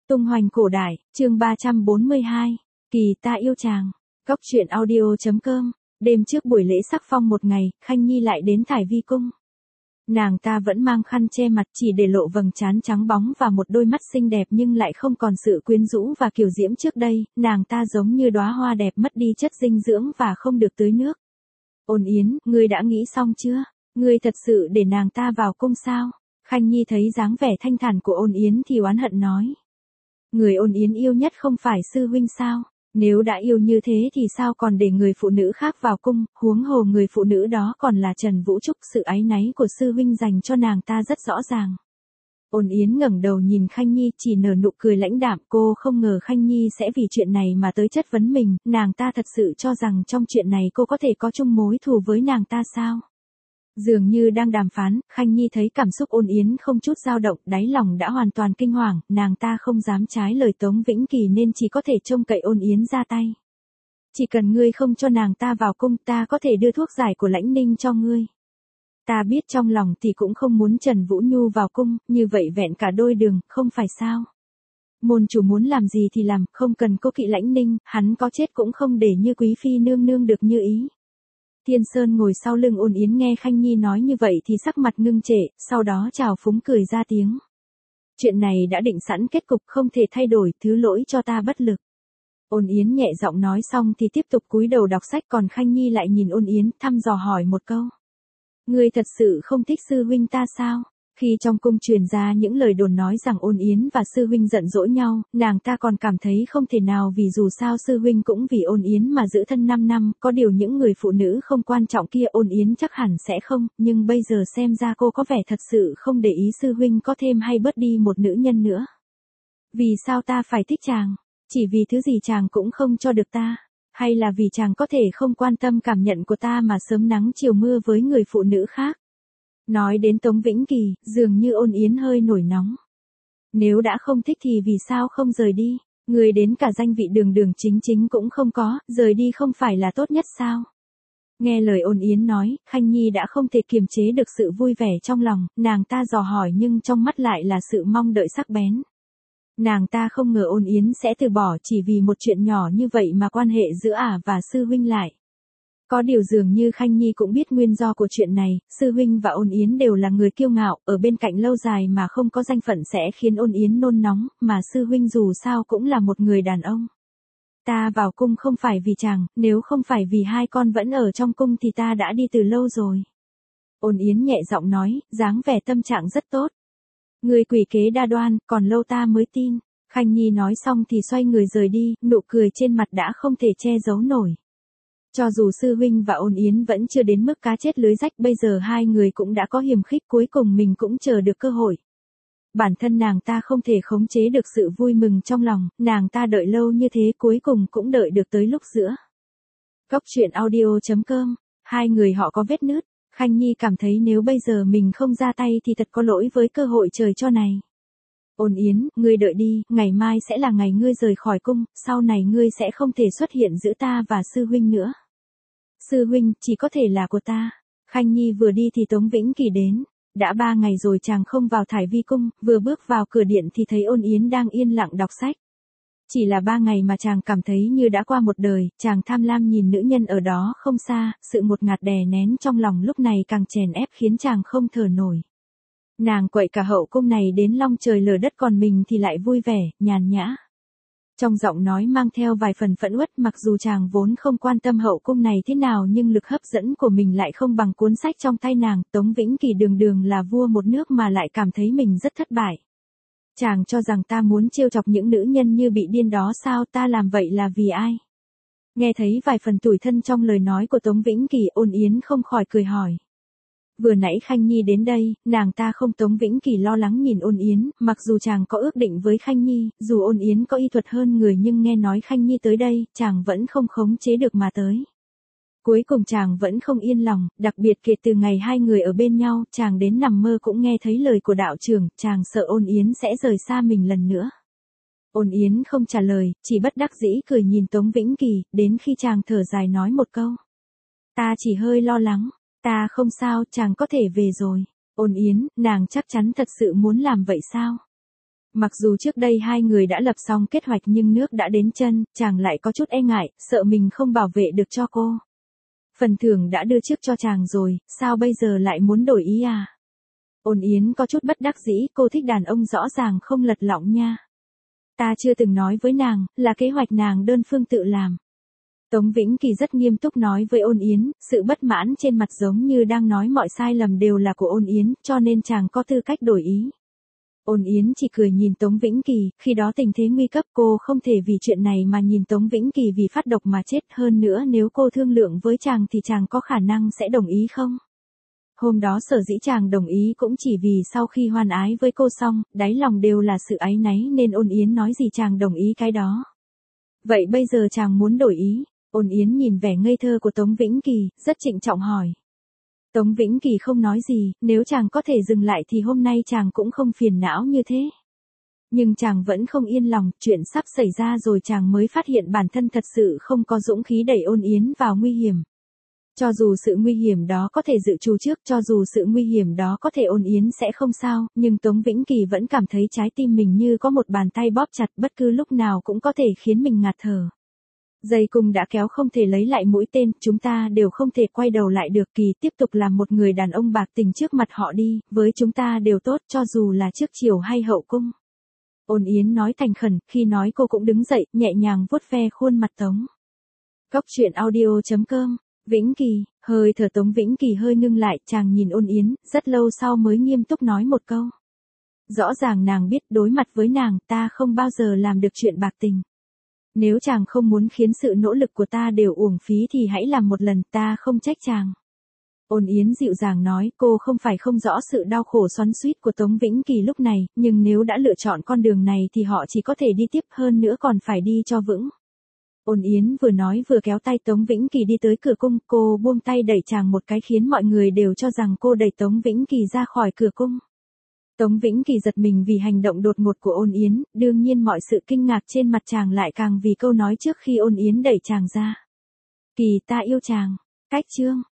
Tung hoành cổ đại, chương 342, kỳ ta yêu chàng. Góc truyện audio.com. Đêm trước buổi lễ sắc phong một ngày, Khanh Nhi lại đến Thải Vi cung. Nàng ta vẫn mang khăn che mặt, chỉ để lộ vầng trán trắng bóng và một đôi mắt xinh đẹp nhưng lại không còn sự quyến rũ và kiều diễm trước đây, nàng ta giống như đóa hoa đẹp mất đi chất dinh dưỡng và không được tưới nước. Ôn Yến, ngươi đã nghĩ xong chưa? Ngươi thật sự để nàng ta vào cung sao? Khanh Nhi thấy dáng vẻ thanh thản của Ôn Yến thì oán hận nói. Người Ôn Yến yêu nhất không phải sư huynh sao? Nếu đã yêu như thế thì sao còn để người phụ nữ khác vào cung, huống hồ người phụ nữ đó còn là Trần Vũ Trúc, sự áy náy của sư huynh dành cho nàng ta rất rõ ràng. Ôn Yến ngẩng đầu nhìn Khanh Nhi chỉ nở nụ cười lãnh đạm, cô không ngờ Khanh Nhi sẽ vì chuyện này mà tới chất vấn mình, nàng ta thật sự cho rằng trong chuyện này cô có thể có chung mối thù với nàng ta sao? Dường như đang đàm phán, Khanh Nhi thấy cảm xúc Ôn Yến không chút dao động, đáy lòng đã hoàn toàn kinh hoàng, nàng ta không dám trái lời Tống Vĩnh Kỳ nên chỉ có thể trông cậy Ôn Yến ra tay. Chỉ cần ngươi không cho nàng ta vào cung, ta có thể đưa thuốc giải của Lãnh Ninh cho ngươi. Ta biết trong lòng thì cũng không muốn Trần Vũ Nhu vào cung, như vậy vẹn cả đôi đường, không phải sao? Môn chủ muốn làm gì thì làm, không cần cố kỵ Lãnh Ninh, hắn có chết cũng không để như quý phi nương nương được như ý. Thiên Sơn ngồi sau lưng Ôn Yến nghe Khanh Nhi nói như vậy thì sắc mặt ngưng trệ, sau đó trào phúng cười ra tiếng. Chuyện này đã định sẵn kết cục không thể thay đổi, thứ lỗi cho ta bất lực. Ôn Yến nhẹ giọng nói xong thì tiếp tục cúi đầu đọc sách, còn Khanh Nhi lại nhìn Ôn Yến thăm dò hỏi một câu. Ngươi thật sự không thích sư huynh ta sao? Khi trong cung truyền ra những lời đồn nói rằng Ôn Yến và sư huynh giận dỗi nhau, nàng ta còn cảm thấy không thể nào vì dù sao sư huynh cũng vì Ôn Yến mà giữ thân 5 năm, có điều những người phụ nữ không quan trọng kia Ôn Yến chắc hẳn sẽ không, nhưng bây giờ xem ra cô có vẻ thật sự không để ý sư huynh có thêm hay bớt đi một nữ nhân nữa. Vì sao ta phải thích chàng? Chỉ vì thứ gì chàng cũng không cho được ta? Hay là vì chàng có thể không quan tâm cảm nhận của ta mà sớm nắng chiều mưa với người phụ nữ khác? Nói đến Tống Vĩnh Kỳ, dường như Ôn Yến hơi nổi nóng. Nếu đã không thích thì vì sao không rời đi? Người đến cả danh vị đường đường chính chính cũng không có, rời đi không phải là tốt nhất sao? Nghe lời Ôn Yến nói, Khanh Nhi đã không thể kiềm chế được sự vui vẻ trong lòng, nàng ta dò hỏi nhưng trong mắt lại là sự mong đợi sắc bén. Nàng ta không ngờ Ôn Yến sẽ từ bỏ chỉ vì một chuyện nhỏ như vậy mà quan hệ giữa ả và sư huynh lại. Có điều dường như Khanh Nhi cũng biết nguyên do của chuyện này, sư huynh và Ôn Yến đều là người kiêu ngạo, ở bên cạnh lâu dài mà không có danh phận sẽ khiến Ôn Yến nôn nóng, mà sư huynh dù sao cũng là một người đàn ông. Ta vào cung không phải vì chàng, nếu không phải vì hai con vẫn ở trong cung thì ta đã đi từ lâu rồi. Ôn Yến nhẹ giọng nói, dáng vẻ tâm trạng rất tốt. Người quỷ kế đa đoan, còn lâu ta mới tin. Khanh Nhi nói xong thì xoay người rời đi, nụ cười trên mặt đã không thể che giấu nổi. Cho dù sư huynh và Ôn Yến vẫn chưa đến mức cá chết lưới rách, bây giờ hai người cũng đã có hiềm khích, cuối cùng mình cũng chờ được cơ hội. Bản thân nàng ta không thể khống chế được sự vui mừng trong lòng, nàng ta đợi lâu như thế cuối cùng cũng đợi được tới lúc giữa. Góc truyện audio.com, hai người họ có vết nứt, Khanh Nhi cảm thấy nếu bây giờ mình không ra tay thì thật có lỗi với cơ hội trời cho này. Ôn Yến, ngươi đợi đi, ngày mai sẽ là ngày ngươi rời khỏi cung, sau này ngươi sẽ không thể xuất hiện giữa ta và sư huynh nữa. Sư huynh, chỉ có thể là của ta. Khanh Nhi vừa đi thì Tống Vĩnh Kỳ đến. Đã 3 ngày rồi chàng không vào Thải Vi cung, vừa bước vào cửa điện thì thấy Ôn Yến đang yên lặng đọc sách. Chỉ là 3 ngày mà chàng cảm thấy như đã qua một đời, chàng tham lam nhìn nữ nhân ở đó không xa, sự ngột ngạt đè nén trong lòng lúc này càng chèn ép khiến chàng không thở nổi. Nàng quậy cả hậu cung này đến long trời lở đất, còn mình thì lại vui vẻ, nhàn nhã. Trong giọng nói mang theo vài phần phẫn uất, mặc dù chàng vốn không quan tâm hậu cung này thế nào nhưng lực hấp dẫn của mình lại không bằng cuốn sách trong tay nàng. Tống Vĩnh Kỳ đường đường là vua một nước mà lại cảm thấy mình rất thất bại. Chàng cho rằng ta muốn trêu chọc những nữ nhân như bị điên đó sao, ta làm vậy là vì ai? Nghe thấy vài phần tủi thân trong lời nói của Tống Vĩnh Kỳ, Ôn Yến không khỏi cười hỏi. Vừa nãy Khanh Nhi đến đây, nàng ta không Tống Vĩnh Kỳ lo lắng nhìn Ôn Yến, mặc dù chàng có ước định với Khanh Nhi, dù Ôn Yến có y thuật hơn người nhưng nghe nói Khanh Nhi tới đây, chàng vẫn không khống chế được mà tới. Cuối cùng chàng vẫn không yên lòng, đặc biệt kể từ ngày hai người ở bên nhau, chàng đến nằm mơ cũng nghe thấy lời của đạo trưởng, chàng sợ Ôn Yến sẽ rời xa mình lần nữa. Ôn Yến không trả lời, chỉ bất đắc dĩ cười nhìn Tống Vĩnh Kỳ, đến khi chàng thở dài nói một câu. Ta chỉ hơi lo lắng. Ta không sao, chàng có thể về rồi. Ôn Yến, nàng chắc chắn thật sự muốn làm vậy sao? Mặc dù trước đây hai người đã lập xong kế hoạch nhưng nước đã đến chân, chàng lại có chút e ngại, sợ mình không bảo vệ được cho cô. Phần thưởng đã đưa trước cho chàng rồi, sao bây giờ lại muốn đổi ý à? Ôn Yến có chút bất đắc dĩ, cô thích đàn ông rõ ràng không lật lọng nha. Ta chưa từng nói với nàng, là kế hoạch nàng đơn phương tự làm. Tống Vĩnh Kỳ rất nghiêm túc nói với Ôn Yến, sự bất mãn trên mặt giống như đang nói mọi sai lầm đều là của Ôn Yến, cho nên chàng có tư cách đổi ý. Ôn Yến chỉ cười nhìn Tống Vĩnh Kỳ, khi đó tình thế nguy cấp cô không thể vì chuyện này mà nhìn Tống Vĩnh Kỳ vì phát độc mà chết, hơn nữa nếu cô thương lượng với chàng thì chàng có khả năng sẽ đồng ý không? Hôm đó sở dĩ chàng đồng ý cũng chỉ vì sau khi hoan ái với cô xong, đáy lòng đều là sự áy náy nên Ôn Yến nói gì chàng đồng ý cái đó. Vậy bây giờ chàng muốn đổi ý? Ôn Yến nhìn vẻ ngây thơ của Tống Vĩnh Kỳ, rất trịnh trọng hỏi. Tống Vĩnh Kỳ không nói gì, nếu chàng có thể dừng lại thì hôm nay chàng cũng không phiền não như thế. Nhưng chàng vẫn không yên lòng, chuyện sắp xảy ra rồi chàng mới phát hiện bản thân thật sự không có dũng khí đẩy Ôn Yến vào nguy hiểm. Cho dù sự nguy hiểm đó có thể dự trù trước, cho dù sự nguy hiểm đó có thể Ôn Yến sẽ không sao, nhưng Tống Vĩnh Kỳ vẫn cảm thấy trái tim mình như có một bàn tay bóp chặt, bất cứ lúc nào cũng có thể khiến mình ngạt thở. Dây cung đã kéo không thể lấy lại mũi tên, chúng ta đều không thể quay đầu lại được, Kỳ tiếp tục làm một người đàn ông bạc tình trước mặt họ đi, với chúng ta đều tốt cho dù là trước chiều hay hậu cung. Ôn Yến nói thành khẩn, khi nói cô cũng đứng dậy, nhẹ nhàng vuốt ve khuôn mặt Tống. Cốc truyện audio.com, Vĩnh Kỳ, hơi thở Tống Vĩnh Kỳ hơi ngưng lại, chàng nhìn Ôn Yến, rất lâu sau mới nghiêm túc nói một câu. Rõ ràng nàng biết đối mặt với nàng ta không bao giờ làm được chuyện bạc tình. Nếu chàng không muốn khiến sự nỗ lực của ta đều uổng phí thì hãy làm một lần, ta không trách chàng. Ôn Yến dịu dàng nói, cô không phải không rõ sự đau khổ xoắn xuýt của Tống Vĩnh Kỳ lúc này, nhưng nếu đã lựa chọn con đường này thì họ chỉ có thể đi tiếp, hơn nữa còn phải đi cho vững. Ôn Yến vừa nói vừa kéo tay Tống Vĩnh Kỳ đi tới cửa cung, cô buông tay đẩy chàng một cái khiến mọi người đều cho rằng cô đẩy Tống Vĩnh Kỳ ra khỏi cửa cung. Tống Vĩnh Kỳ giật mình vì hành động đột ngột của Ôn Yến, đương nhiên mọi sự kinh ngạc trên mặt chàng lại càng vì câu nói trước khi Ôn Yến đẩy chàng ra. Kỳ ta yêu chàng. Cách chương